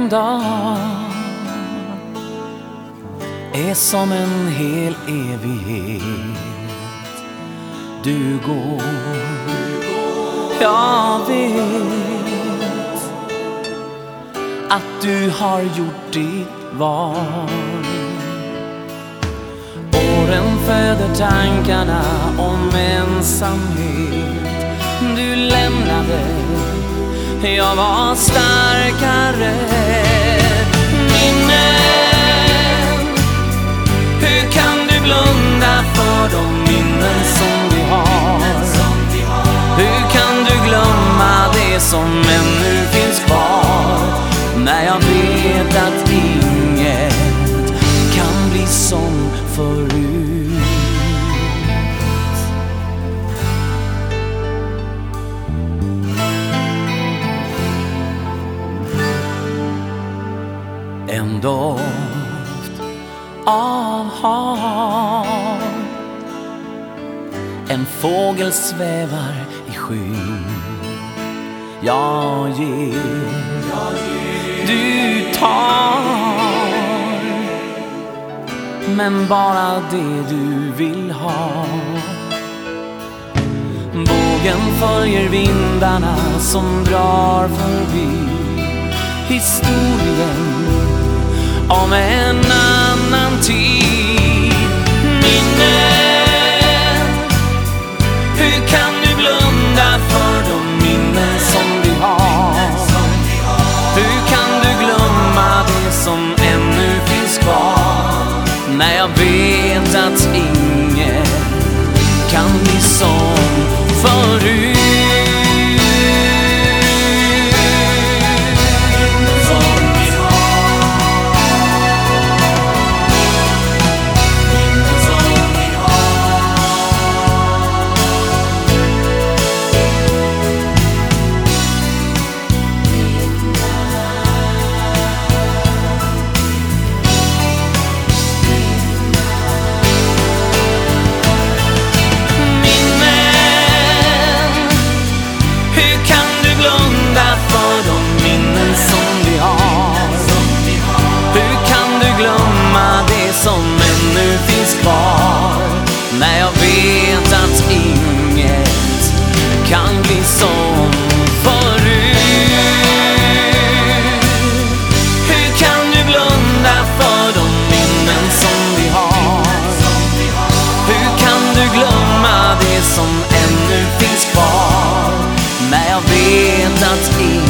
en dag är som en hel evighet. Du går, jag vet att du har gjort ditt val. Åren föder tankarna om ensamhet. Du lämnade, jag var starkare. Minnen, hur kan du blunda för de minnen som vi har? Hur kan du glömma det som ännu finns kvar? När jag vet att inget kan bli som förut. En doft av hav, en fågel svävar i skyn. Jag ger, du tar, men bara det du vill ha. Bågen följer vindarna som drar förbi historien om en annan tid. Minnen, hur kan du blunda för de minnen som vi har? Hur kan du glömma det som ännu finns kvar? När jag vet att inget kan bli som förut. Som ännu finns kvar, när jag vet att inget kan bli som förut. Hur kan du blunda för de minnen som vi har? Hur kan du glömma det som ännu finns kvar, när jag vet att inget